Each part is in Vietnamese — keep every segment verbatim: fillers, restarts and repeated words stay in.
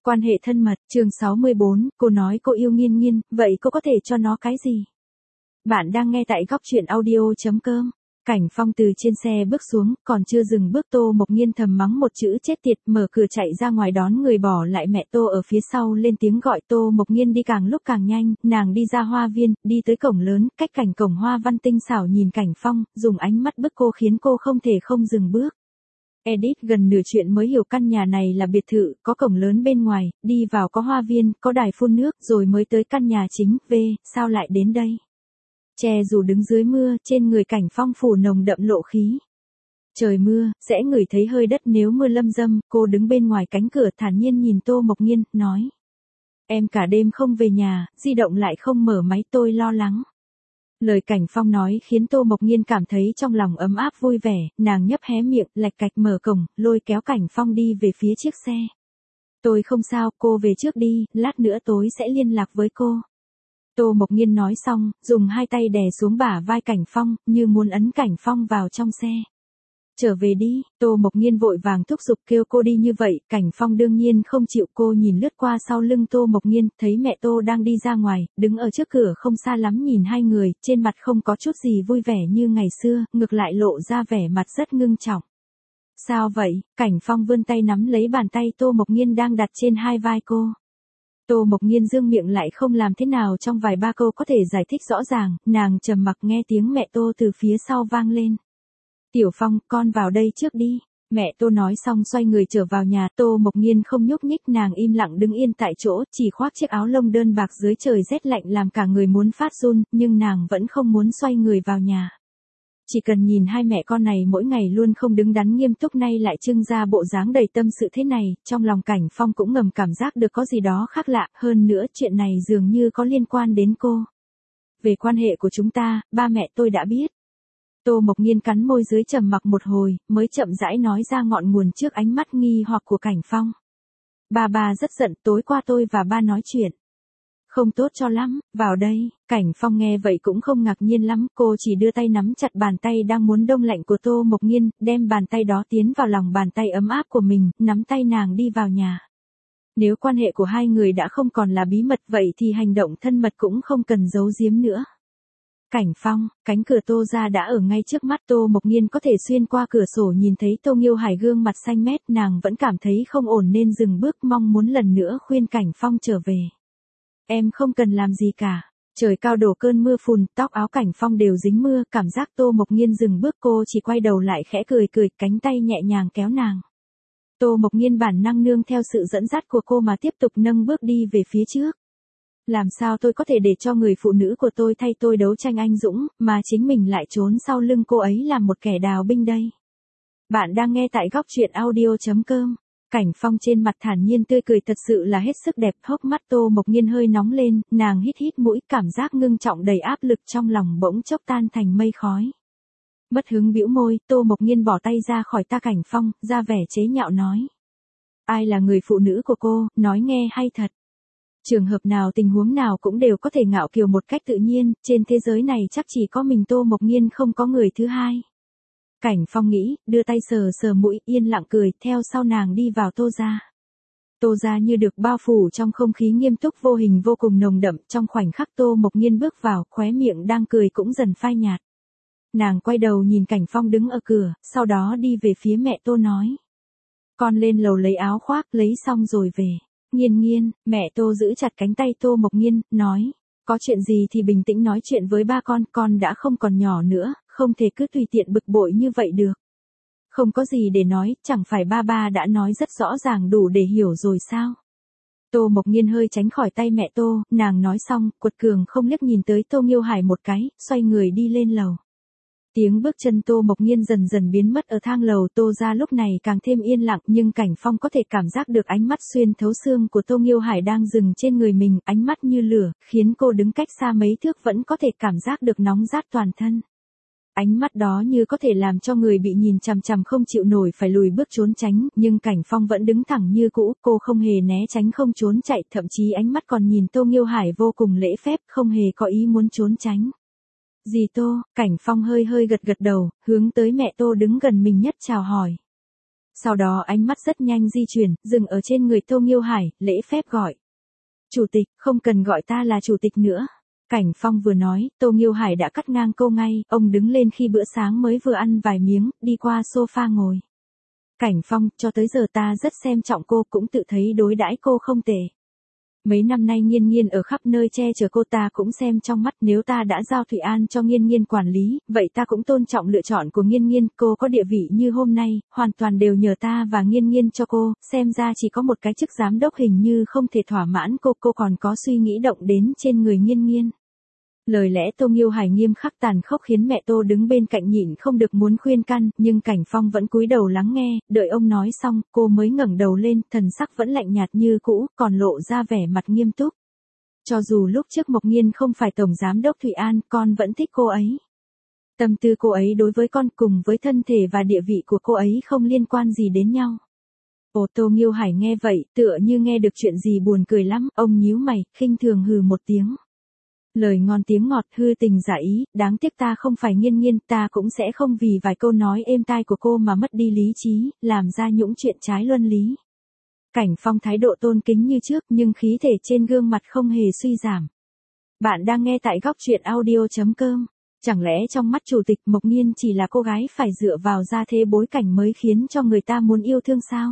Quan hệ thân mật, chương sáu mươi bốn, cô nói cô yêu Nghiên Nghiên, vậy cô có thể cho nó cái gì? Bạn đang nghe tại góc truyện audio.com. Cảnh Phong từ trên xe bước xuống, còn chưa dừng bước Tô Mộc Nghiên thầm mắng một chữ chết tiệt, mở cửa chạy ra ngoài đón người, bỏ lại mẹ Tô ở phía sau lên tiếng gọi. Tô Mộc Nghiên đi càng lúc càng nhanh, nàng đi ra hoa viên, đi tới cổng lớn, cách cảnh cổng hoa văn tinh xảo nhìn Cảnh Phong, dùng ánh mắt bức cô khiến cô không thể không dừng bước. Edit gần nửa chuyện mới hiểu căn nhà này là biệt thự, có cổng lớn bên ngoài, đi vào có hoa viên, có đài phun nước, rồi mới tới căn nhà chính. V, sao lại đến đây? Che dù đứng dưới mưa, trên người Cảnh Phong phủ nồng đậm lộ khí. Trời mưa, sẽ ngửi thấy hơi đất nếu mưa lâm dâm. Cô đứng bên ngoài cánh cửa thản nhiên nhìn Tô Mộc Nghiên, nói: Em cả đêm không về nhà, di động lại không mở máy, tôi lo lắng. Lời Cảnh Phong nói khiến Tô Mộc Nghiên cảm thấy trong lòng ấm áp vui vẻ, nàng nhấp hé miệng, lạch cạch mở cổng, lôi kéo Cảnh Phong đi về phía chiếc xe. Tôi không sao, cô về trước đi, lát nữa tối sẽ liên lạc với cô. Tô Mộc Nghiên nói xong, dùng hai tay đè xuống bả vai Cảnh Phong, như muốn ấn Cảnh Phong vào trong xe. Trở về đi, Tô Mộc Nghiên vội vàng thúc giục kêu cô đi như vậy, Cảnh Phong đương nhiên không chịu. Cô nhìn lướt qua sau lưng Tô Mộc Nghiên, thấy mẹ Tô đang đi ra ngoài, đứng ở trước cửa không xa lắm nhìn hai người, trên mặt không có chút gì vui vẻ như ngày xưa, ngược lại lộ ra vẻ mặt rất ngưng trọng. Sao vậy? Cảnh Phong vươn tay nắm lấy bàn tay Tô Mộc Nghiên đang đặt trên hai vai cô. Tô Mộc Nghiên dương miệng lại không làm thế nào trong vài ba câu có thể giải thích rõ ràng, nàng trầm mặc nghe tiếng mẹ Tô từ phía sau vang lên. Tiểu Phong, con vào đây trước đi. Mẹ Tô nói xong xoay người trở vào nhà. Tô Mộc Nghiên không nhúc nhích, nàng im lặng đứng yên tại chỗ, chỉ khoác chiếc áo lông đơn bạc dưới trời rét lạnh làm cả người muốn phát run, nhưng nàng vẫn không muốn xoay người vào nhà. Chỉ cần nhìn hai mẹ con này mỗi ngày luôn không đứng đắn nghiêm túc, nay lại trưng ra bộ dáng đầy tâm sự thế này, trong lòng Cảnh Phong cũng ngầm cảm giác được có gì đó khác lạ, hơn nữa chuyện này dường như có liên quan đến cô. Về quan hệ của chúng ta, ba mẹ tôi đã biết. Tô Mộc Nghiên cắn môi dưới trầm mặc một hồi, mới chậm rãi nói ra ngọn nguồn trước ánh mắt nghi hoặc của Cảnh Phong. Ba ba rất giận, tối qua tôi và ba nói chuyện. Không tốt cho lắm, vào đây. Cảnh Phong nghe vậy cũng không ngạc nhiên lắm, cô chỉ đưa tay nắm chặt bàn tay đang muốn đông lạnh của Tô Mộc Nghiên, đem bàn tay đó tiến vào lòng bàn tay ấm áp của mình, nắm tay nàng đi vào nhà. Nếu quan hệ của hai người đã không còn là bí mật vậy thì hành động thân mật cũng không cần giấu giếm nữa. Cảnh Phong, cánh cửa Tô ra đã ở ngay trước mắt. Tô Mộc Nghiên có thể xuyên qua cửa sổ nhìn thấy Tô Nghiêu Hải gương mặt xanh mét, nàng vẫn cảm thấy không ổn nên dừng bước, mong muốn lần nữa khuyên Cảnh Phong trở về. Em không cần làm gì cả. Trời cao đổ cơn mưa phùn, tóc áo Cảnh Phong đều dính mưa, cảm giác Tô Mộc Nghiên dừng bước, cô chỉ quay đầu lại khẽ cười cười, cánh tay nhẹ nhàng kéo nàng. Tô Mộc Nghiên bản năng nương theo sự dẫn dắt của cô mà tiếp tục nâng bước đi về phía trước. Làm sao tôi có thể để cho người phụ nữ của tôi thay tôi đấu tranh anh dũng, mà chính mình lại trốn sau lưng cô ấy làm một kẻ đào binh đây? Bạn đang nghe tại góc truyện audio.com. Cảnh Phong trên mặt thản nhiên tươi cười thật sự là hết sức đẹp, hốc mắt Tô Mộc Nghiên hơi nóng lên, nàng hít hít mũi, cảm giác ngưng trọng đầy áp lực trong lòng bỗng chốc tan thành mây khói. Mất hứng bĩu môi, Tô Mộc Nghiên bỏ tay ra khỏi ta Cảnh Phong, ra vẻ chế nhạo nói. Ai là người phụ nữ của cô, nói nghe hay thật. Trường hợp nào tình huống nào cũng đều có thể ngạo kiều một cách tự nhiên, trên thế giới này chắc chỉ có mình Tô Mộc Nghiên không có người thứ hai. Cảnh Phong nghĩ, đưa tay sờ sờ mũi, yên lặng cười, theo sau nàng đi vào Tô gia. Tô gia như được bao phủ trong không khí nghiêm túc vô hình vô cùng nồng đậm, trong khoảnh khắc Tô Mộc Nghiên bước vào, khóe miệng đang cười cũng dần phai nhạt. Nàng quay đầu nhìn Cảnh Phong đứng ở cửa, sau đó đi về phía mẹ Tô nói. Con lên lầu lấy áo khoác, lấy xong rồi về. Nghiên Nghiên, mẹ Tô giữ chặt cánh tay Tô Mộc Nghiên, nói. Có chuyện gì thì bình tĩnh nói chuyện với ba con, con đã không còn nhỏ nữa, không thể cứ tùy tiện bực bội như vậy được. Không có gì để nói, chẳng phải ba ba đã nói rất rõ ràng đủ để hiểu rồi sao? Tô Mộc Nghiên hơi tránh khỏi tay mẹ Tô, nàng nói xong, quật cường không liếc nhìn tới Tô Nghiêu Hải một cái, xoay người đi lên lầu. Tiếng bước chân Tô Mộc Nghiên dần dần biến mất ở thang lầu. Tô ra lúc này càng thêm yên lặng, nhưng Cảnh Phong có thể cảm giác được ánh mắt xuyên thấu xương của Tô Nghiêu Hải đang dừng trên người mình, ánh mắt như lửa, khiến cô đứng cách xa mấy thước vẫn có thể cảm giác được nóng rát toàn thân. Ánh mắt đó như có thể làm cho người bị nhìn chằm chằm không chịu nổi phải lùi bước trốn tránh, nhưng Cảnh Phong vẫn đứng thẳng như cũ, cô không hề né tránh không trốn chạy, thậm chí ánh mắt còn nhìn Tô Nghiêu Hải vô cùng lễ phép, không hề có ý muốn trốn tránh. Dì Tô, Cảnh Phong hơi hơi gật gật đầu, hướng tới mẹ Tô đứng gần mình nhất chào hỏi. Sau đó ánh mắt rất nhanh di chuyển, dừng ở trên người Tô Nghiêu Hải, lễ phép gọi. Chủ tịch, không cần gọi ta là chủ tịch nữa. Cảnh Phong vừa nói, Tô Nghiêu Hải đã cắt ngang câu ngay, ông đứng lên khi bữa sáng mới vừa ăn vài miếng, đi qua sofa ngồi. Cảnh Phong, cho tới giờ ta rất xem trọng cô, cũng tự thấy đối đãi cô không tệ. Mấy năm nay Nghiên Nghiên ở khắp nơi che chở cô, ta cũng xem trong mắt, nếu ta đã giao Thụy An cho Nghiên Nghiên quản lý, vậy ta cũng tôn trọng lựa chọn của Nghiên Nghiên, cô có địa vị như hôm nay, hoàn toàn đều nhờ ta và Nghiên Nghiên cho cô, xem ra chỉ có một cái chức giám đốc hình như không thể thỏa mãn cô, cô còn có suy nghĩ động đến trên người Nghiên Nghiên. Lời lẽ Tô Nghiêu Hải nghiêm khắc tàn khốc khiến mẹ Tô đứng bên cạnh nhịn không được muốn khuyên can, nhưng Cảnh Phong vẫn cúi đầu lắng nghe, đợi ông nói xong, cô mới ngẩng đầu lên, thần sắc vẫn lạnh nhạt như cũ, còn lộ ra vẻ mặt nghiêm túc. Cho dù lúc trước Mộc Nghiên không phải tổng giám đốc Thụy An, con vẫn thích cô ấy. Tâm tư cô ấy đối với con cùng với thân thể và địa vị của cô ấy không liên quan gì đến nhau. Ồ, Tô Nghiêu Hải nghe vậy, tựa như nghe được chuyện gì buồn cười lắm, ông nhíu mày, khinh thường hừ một tiếng. Lời ngon tiếng ngọt, hư tình giả ý, đáng tiếc ta không phải Nghiên Nghiên, ta cũng sẽ không vì vài câu nói êm tai của cô mà mất đi lý trí, làm ra những chuyện trái luân lý. Cảnh Phong thái độ tôn kính như trước nhưng khí thể trên gương mặt không hề suy giảm. Bạn đang nghe tại góc truyện audio chấm com. Chẳng lẽ trong mắt chủ tịch Mộc Nghiên chỉ là cô gái phải dựa vào gia thế bối cảnh mới khiến cho người ta muốn yêu thương sao?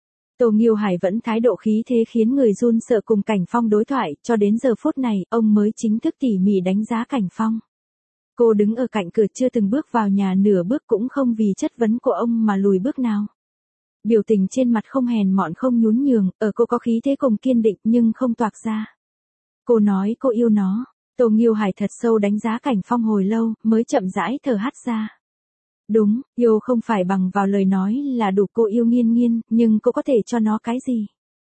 Tô Nghiêu Hải vẫn thái độ khí thế khiến người run sợ cùng Cảnh Phong đối thoại, cho đến giờ phút này, ông mới chính thức tỉ mỉ đánh giá Cảnh Phong. Cô đứng ở cạnh cửa chưa từng bước vào nhà nửa bước cũng không vì chất vấn của ông mà lùi bước nào. Biểu tình trên mặt không hèn mọn không nhún nhường, ở cô có khí thế cùng kiên định nhưng không toạc ra. Cô nói cô yêu nó. Tô Nghiêu Hải thật sâu đánh giá Cảnh Phong hồi lâu, mới chậm rãi thở hắt ra. Đúng, yêu không phải bằng vào lời nói là đủ, cô yêu Nghiên Nghiên, nhưng cô có thể cho nó cái gì?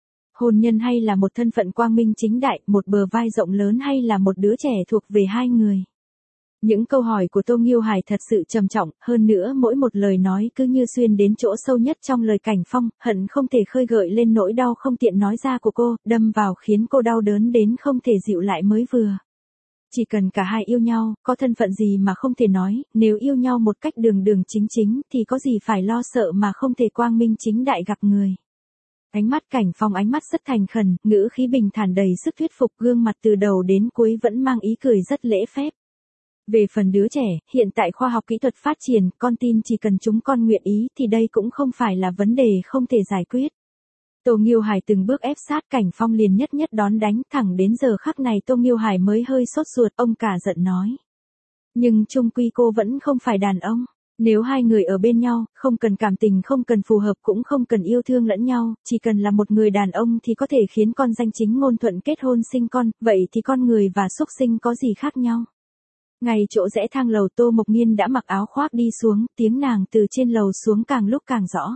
Hôn nhân hay là một thân phận quang minh chính đại, một bờ vai rộng lớn hay là một đứa trẻ thuộc về hai người? Những câu hỏi của Tô Nghiêu Hải thật sự trầm trọng, hơn nữa mỗi một lời nói cứ như xuyên đến chỗ sâu nhất trong lời Cảnh Phong, hận không thể khơi gợi lên nỗi đau không tiện nói ra của cô, đâm vào khiến cô đau đớn đến không thể dịu lại mới vừa. Chỉ cần cả hai yêu nhau, có thân phận gì mà không thể nói, nếu yêu nhau một cách đường đường chính chính thì có gì phải lo sợ mà không thể quang minh chính đại gặp người. Ánh mắt Cảnh Phong ánh mắt rất thành khẩn, ngữ khí bình thản đầy sức thuyết phục, gương mặt từ đầu đến cuối vẫn mang ý cười rất lễ phép. Về phần đứa trẻ, hiện tại khoa học kỹ thuật phát triển, con tin chỉ cần chúng con nguyện ý thì đây cũng không phải là vấn đề không thể giải quyết. Tô Nghiêu Hải từng bước ép sát Cảnh Phong liền nhất nhất đón đánh, thẳng đến giờ khắc này Tô Nghiêu Hải mới hơi sốt ruột, ông cả giận nói. Nhưng chung quy cô vẫn không phải đàn ông. Nếu hai người ở bên nhau, không cần cảm tình, không cần phù hợp, cũng không cần yêu thương lẫn nhau, chỉ cần là một người đàn ông thì có thể khiến con danh chính ngôn thuận kết hôn sinh con, vậy thì con người và súc sinh có gì khác nhau? Ngay chỗ rẽ thang lầu Tô Mộc Nghiên đã mặc áo khoác đi xuống, tiếng nàng từ trên lầu xuống càng lúc càng rõ.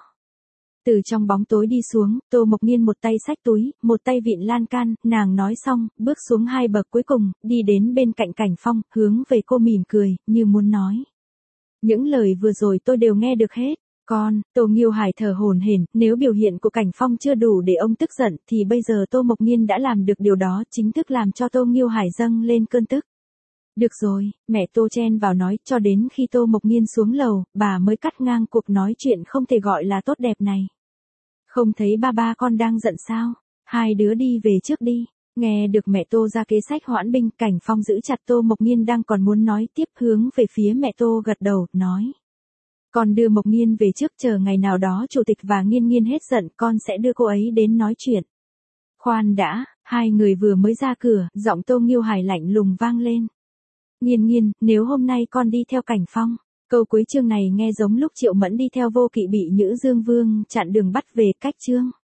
Từ trong bóng tối đi xuống, Tô Mộc Nghiên một tay xách túi, một tay vịn lan can, nàng nói xong, bước xuống hai bậc cuối cùng, đi đến bên cạnh Cảnh Phong, hướng về cô mỉm cười, như muốn nói. Những lời vừa rồi tôi đều nghe được hết. Con, Tô Nghiêu Hải thở hổn hển, nếu biểu hiện của Cảnh Phong chưa đủ để ông tức giận, thì bây giờ Tô Mộc Nghiên đã làm được điều đó, chính thức làm cho Tô Nghiêu Hải dâng lên cơn tức. Được rồi, mẹ Tô chen vào nói, cho đến khi Tô Mộc Nghiên xuống lầu, bà mới cắt ngang cuộc nói chuyện không thể gọi là tốt đẹp này. Không thấy ba ba con đang giận sao? Hai đứa đi về trước đi. Nghe được mẹ Tô ra kế sách hoãn binh, Cảnh Phong giữ chặt Tô Mộc Nghiên đang còn muốn nói tiếp, hướng về phía mẹ Tô gật đầu, nói. Con đưa Mộc Nghiên về trước, chờ ngày nào đó chủ tịch và Nghiên Nghiên hết giận, con sẽ đưa cô ấy đến nói chuyện. Khoan đã, hai người vừa mới ra cửa, giọng Tô Nghiêu Hải lạnh lùng vang lên. Nghiên Nghiên, nếu hôm nay con đi theo Cảnh Phong. Câu cuối chương này nghe giống lúc Triệu Mẫn đi theo Vô Kỵ bị Nhữ Dương Vương chặn đường bắt về cách chương.